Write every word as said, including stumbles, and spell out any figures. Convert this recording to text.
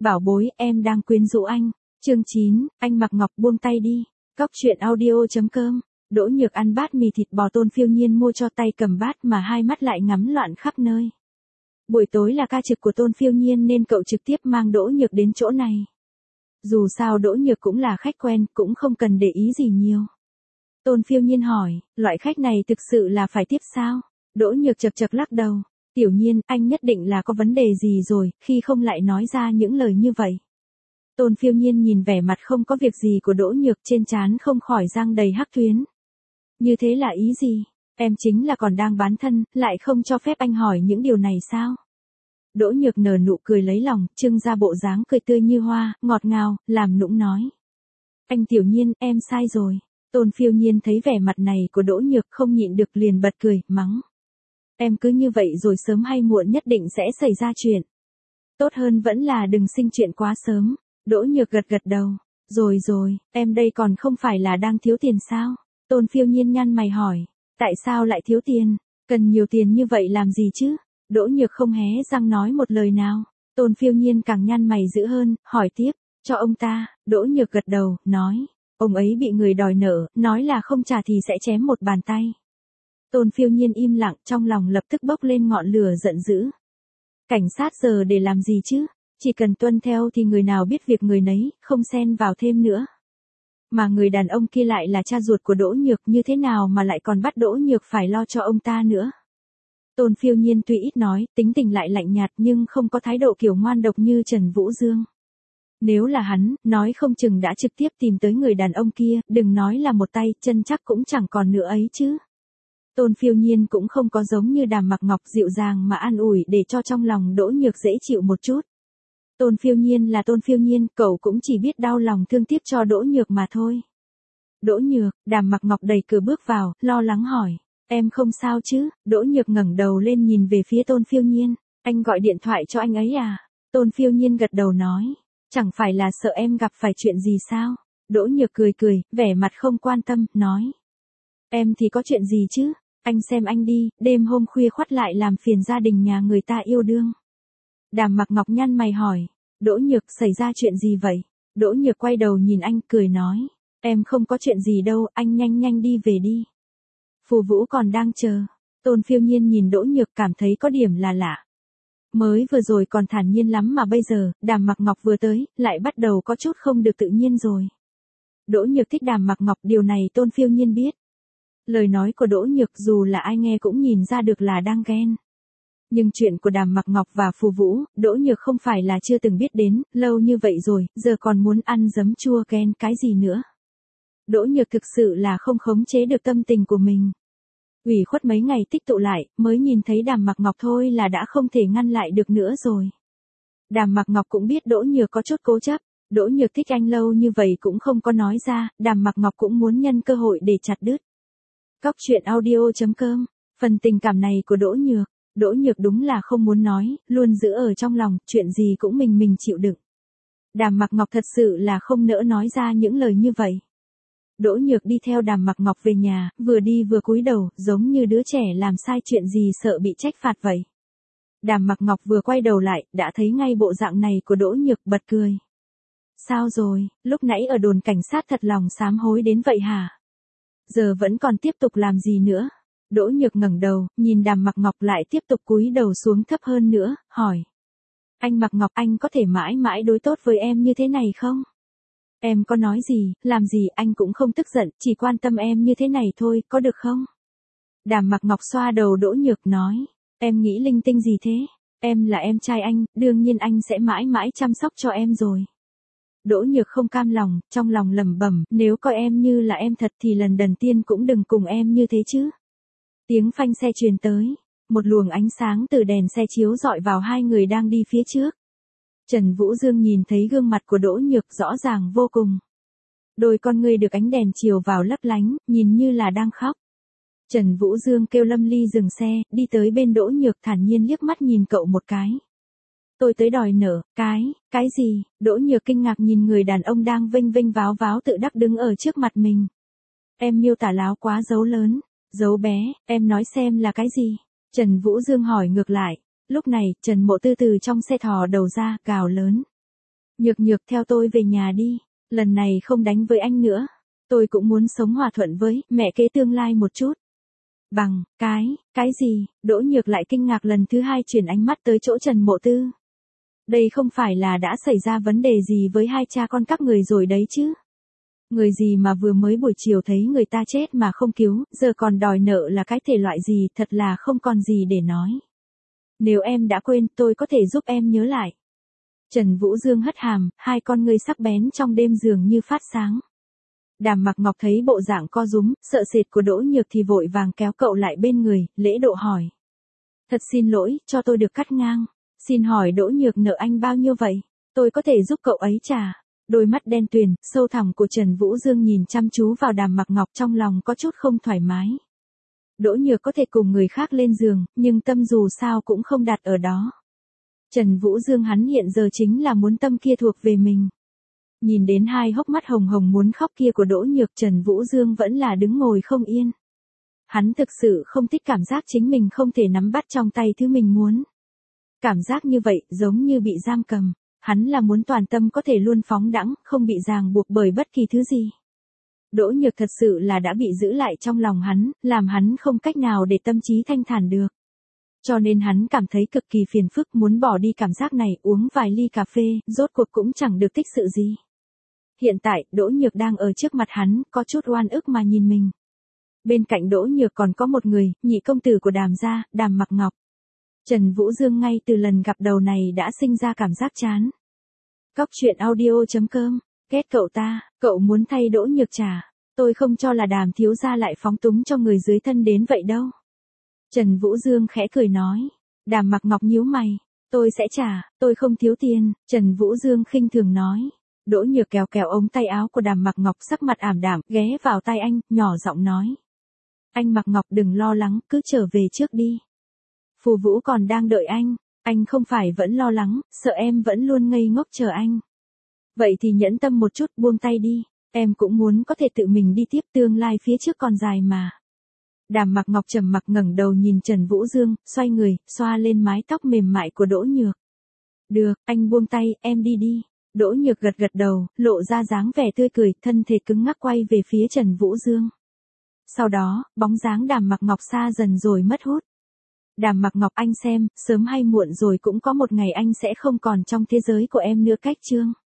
Bảo bối, em đang quyến rũ anh. Chương chín, anh mặc ngọc buông tay đi. Cóc truyện audio chấm com. Đỗ Nhược ăn bát mì thịt bò Tôn Phiêu Nhiên mua cho, tay cầm bát mà hai mắt lại ngắm loạn khắp nơi. Buổi tối là ca trực của Tôn Phiêu Nhiên nên cậu trực tiếp mang Đỗ Nhược đến chỗ này. Dù sao Đỗ Nhược cũng là khách quen, cũng không cần để ý gì nhiều. Tôn Phiêu Nhiên hỏi, loại khách này thực sự là phải tiếp sao? Đỗ Nhược chật chật lắc đầu. Tiểu Nhiên, anh nhất định là có vấn đề gì rồi, khi không lại nói ra những lời như vậy. Tôn Phiêu Nhiên nhìn vẻ mặt không có việc gì của Đỗ Nhược, trên trán không khỏi răng đầy hắc tuyến. Như thế là ý gì? Em chính là còn đang bán thân, lại không cho phép anh hỏi những điều này sao? Đỗ Nhược nở nụ cười lấy lòng, trưng ra bộ dáng cười tươi như hoa, ngọt ngào, làm nũng nói. Anh Tiểu Nhiên, em sai rồi. Tôn Phiêu Nhiên thấy vẻ mặt này của Đỗ Nhược không nhịn được liền bật cười, mắng. Em cứ như vậy rồi sớm hay muộn nhất định sẽ xảy ra chuyện. Tốt hơn vẫn là đừng sinh chuyện quá sớm. Đỗ Nhược gật gật đầu. Rồi rồi, em đây còn không phải là đang thiếu tiền sao? Tôn Phiêu Nhiên nhăn mày hỏi. Tại sao lại thiếu tiền? Cần nhiều tiền như vậy làm gì chứ? Đỗ Nhược không hé răng nói một lời nào. Tôn Phiêu Nhiên càng nhăn mày dữ hơn, hỏi tiếp. Cho ông ta. Đỗ Nhược gật đầu, nói. Ông ấy bị người đòi nợ, nói là không trả thì sẽ chém một bàn tay. Tôn Phiêu Nhiên im lặng, trong lòng lập tức bốc lên ngọn lửa giận dữ. Cảnh sát giờ để làm gì chứ? Chỉ cần tuân theo thì người nào biết việc người nấy, không xen vào thêm nữa. Mà người đàn ông kia lại là cha ruột của Đỗ Nhược, như thế nào mà lại còn bắt Đỗ Nhược phải lo cho ông ta nữa? Tôn Phiêu Nhiên tuy ít nói, tính tình lại lạnh nhạt nhưng không có thái độ kiểu ngoan độc như Trần Vũ Dương. Nếu là hắn, nói không chừng đã trực tiếp tìm tới người đàn ông kia, đừng nói là một tay, chân chắc cũng chẳng còn nữa ấy chứ. Tôn Phiêu Nhiên cũng không có giống như Đàm Mặc Ngọc dịu dàng mà an ủi để cho trong lòng Đỗ Nhược dễ chịu một chút. Tôn Phiêu Nhiên là Tôn Phiêu Nhiên, cậu cũng chỉ biết đau lòng thương tiếc cho Đỗ Nhược mà thôi. Đỗ Nhược, Đàm Mặc Ngọc đẩy cửa bước vào, lo lắng hỏi. Em không sao chứ? Đỗ Nhược ngẩng đầu lên nhìn về phía Tôn Phiêu Nhiên. Anh gọi điện thoại cho anh ấy à? Tôn Phiêu Nhiên gật đầu nói. Chẳng phải là sợ em gặp phải chuyện gì sao? Đỗ Nhược cười cười, vẻ mặt không quan tâm, nói. Em thì có chuyện gì chứ? Anh xem anh đi, đêm hôm khuya khoắt lại làm phiền gia đình nhà người ta yêu đương. Đàm Mặc Ngọc nhăn mày hỏi. Đỗ Nhược, xảy ra chuyện gì vậy? Đỗ Nhược quay đầu nhìn anh, cười nói. Em không có chuyện gì đâu, anh nhanh nhanh đi về đi. Phù Vũ còn đang chờ. Tôn Phiêu Nhiên nhìn Đỗ Nhược cảm thấy có điểm là lạ. Mới vừa rồi còn thản nhiên lắm mà bây giờ, Đàm Mặc Ngọc vừa tới, lại bắt đầu có chút không được tự nhiên rồi. Đỗ Nhược thích Đàm Mặc Ngọc, điều này Tôn Phiêu Nhiên biết. Lời nói của Đỗ Nhược dù là ai nghe cũng nhìn ra được là đang ghen. Nhưng chuyện của Đàm Mặc Ngọc và Phù Vũ, Đỗ Nhược không phải là chưa từng biết đến, lâu như vậy rồi, giờ còn muốn ăn giấm chua ghen cái gì nữa. Đỗ Nhược thực sự là không khống chế được tâm tình của mình. Ủy khuất mấy ngày tích tụ lại, mới nhìn thấy Đàm Mặc Ngọc thôi là đã không thể ngăn lại được nữa rồi. Đàm Mặc Ngọc cũng biết Đỗ Nhược có chút cố chấp, Đỗ Nhược thích anh lâu như vậy cũng không có nói ra, Đàm Mặc Ngọc cũng muốn nhân cơ hội để chặt đứt. Cóc truyện audio chấm com, phần tình cảm này của Đỗ Nhược, Đỗ Nhược đúng là không muốn nói, luôn giữ ở trong lòng, chuyện gì cũng mình mình chịu đựng. Đàm Mặc Ngọc thật sự là không nỡ nói ra những lời như vậy. Đỗ Nhược đi theo Đàm Mặc Ngọc về nhà, vừa đi vừa cúi đầu, giống như đứa trẻ làm sai chuyện gì sợ bị trách phạt vậy. Đàm Mặc Ngọc vừa quay đầu lại, đã thấy ngay bộ dạng này của Đỗ Nhược, bật cười. Sao rồi, lúc nãy ở đồn cảnh sát thật lòng sám hối đến vậy hả? Giờ vẫn còn tiếp tục làm gì nữa? Đỗ Nhược ngẩng đầu, nhìn Đàm Mặc Ngọc lại tiếp tục cúi đầu xuống thấp hơn nữa, hỏi. Anh Mặc Ngọc, anh có thể mãi mãi đối tốt với em như thế này không? Em có nói gì, làm gì anh cũng không tức giận, chỉ quan tâm em như thế này thôi, có được không? Đàm Mặc Ngọc xoa đầu Đỗ Nhược nói. Em nghĩ linh tinh gì thế? Em là em trai anh, đương nhiên anh sẽ mãi mãi chăm sóc cho em rồi. Đỗ Nhược không cam lòng, trong lòng lẩm bẩm, nếu coi em như là em thật thì lần đầu tiên cũng đừng cùng em như thế chứ. Tiếng phanh xe truyền tới, một luồng ánh sáng từ đèn xe chiếu rọi vào hai người đang đi phía trước. Trần Vũ Dương nhìn thấy gương mặt của Đỗ Nhược rõ ràng vô cùng. Đôi con ngươi được ánh đèn chiếu vào lấp lánh, nhìn như là đang khóc. Trần Vũ Dương kêu Lâm Ly dừng xe, đi tới bên Đỗ Nhược thản nhiên liếc mắt nhìn cậu một cái. Tôi tới đòi nợ, cái, cái gì? Đỗ Nhược kinh ngạc nhìn người đàn ông đang vênh vênh váo váo tự đắc đứng ở trước mặt mình. Em miêu tả láo quá, dấu lớn, dấu bé, em nói xem là cái gì? Trần Vũ Dương hỏi ngược lại. Lúc này, Trần Mộ Tư từ trong xe thò đầu ra, gào lớn. Nhược nhược theo tôi về nhà đi, lần này không đánh với anh nữa. Tôi cũng muốn sống hòa thuận với mẹ kế tương lai một chút. Bằng, cái, cái gì? Đỗ Nhược lại kinh ngạc lần thứ hai chuyển ánh mắt tới chỗ Trần Mộ Tư. Đây không phải là đã xảy ra vấn đề gì với hai cha con các người rồi đấy chứ? Người gì mà vừa mới buổi chiều thấy người ta chết mà không cứu, giờ còn đòi nợ là cái thể loại gì, thật là không còn gì để nói. Nếu em đã quên, tôi có thể giúp em nhớ lại. Trần Vũ Dương hất hàm, hai con ngươi sắc bén trong đêm dường như phát sáng. Đàm Mặc Ngọc thấy bộ dạng co rúm, sợ sệt của Đỗ Nhược thì vội vàng kéo cậu lại bên người, lễ độ hỏi. Thật xin lỗi, cho tôi được cắt ngang. Xin hỏi Đỗ Nhược nợ anh bao nhiêu vậy? Tôi có thể giúp cậu ấy trả. Đôi mắt đen tuyền, sâu thẳm của Trần Vũ Dương nhìn chăm chú vào Đàm Mặc Ngọc, trong lòng có chút không thoải mái. Đỗ Nhược có thể cùng người khác lên giường, nhưng tâm dù sao cũng không đặt ở đó. Trần Vũ Dương hắn hiện giờ chính là muốn tâm kia thuộc về mình. Nhìn đến hai hốc mắt hồng hồng muốn khóc kia của Đỗ Nhược, Trần Vũ Dương vẫn là đứng ngồi không yên. Hắn thực sự không thích cảm giác chính mình không thể nắm bắt trong tay thứ mình muốn. Cảm giác như vậy giống như bị giam cầm. Hắn là muốn toàn tâm có thể luôn phóng đãng, không bị ràng buộc bởi bất kỳ thứ gì. Đỗ Nhược thật sự là đã bị giữ lại trong lòng hắn, làm hắn không cách nào để tâm trí thanh thản được. Cho nên hắn cảm thấy cực kỳ phiền phức, muốn bỏ đi cảm giác này, uống vài ly cà phê, rốt cuộc cũng chẳng được tích sự gì. Hiện tại, Đỗ Nhược đang ở trước mặt hắn, có chút oan ức mà nhìn mình. Bên cạnh Đỗ Nhược còn có một người, nhị công tử của Đàm gia, Đàm Mặc Ngọc. Trần Vũ Dương ngay từ lần gặp đầu này đã sinh ra cảm giác chán. Cóc truyện audio chấm com, ghét cậu ta, cậu muốn thay Đỗ Nhược trả. Tôi không cho là Đàm thiếu gia lại phóng túng cho người dưới thân đến vậy đâu. Trần Vũ Dương khẽ cười nói. Đàm Mặc Ngọc nhíu mày. Tôi sẽ trả, tôi không thiếu tiền. Trần Vũ Dương khinh thường nói. Đỗ Nhược kéo kéo ống tay áo của Đàm Mặc Ngọc, sắc mặt ảm đạm, ghé vào tai anh, nhỏ giọng nói. Anh Mặc Ngọc đừng lo lắng, cứ trở về trước đi. Phù Vũ còn đang đợi anh. Anh không phải vẫn lo lắng, sợ em vẫn luôn ngây ngốc chờ anh. Vậy thì nhẫn tâm một chút, buông tay đi. Em cũng muốn có thể tự mình đi tiếp, tương lai phía trước còn dài mà. Đàm Mặc Ngọc trầm mặc ngẩng đầu nhìn Trần Vũ Dương, xoay người, xoa lên mái tóc mềm mại của Đỗ Nhược. Được, anh buông tay, em đi đi. Đỗ Nhược gật gật đầu, lộ ra dáng vẻ tươi cười, thân thể cứng ngắc quay về phía Trần Vũ Dương. Sau đó, bóng dáng Đàm Mặc Ngọc xa dần rồi mất hút. Đàm Mặc Ngọc, anh xem, sớm hay muộn rồi cũng có một ngày anh sẽ không còn trong thế giới của em nữa cách chương.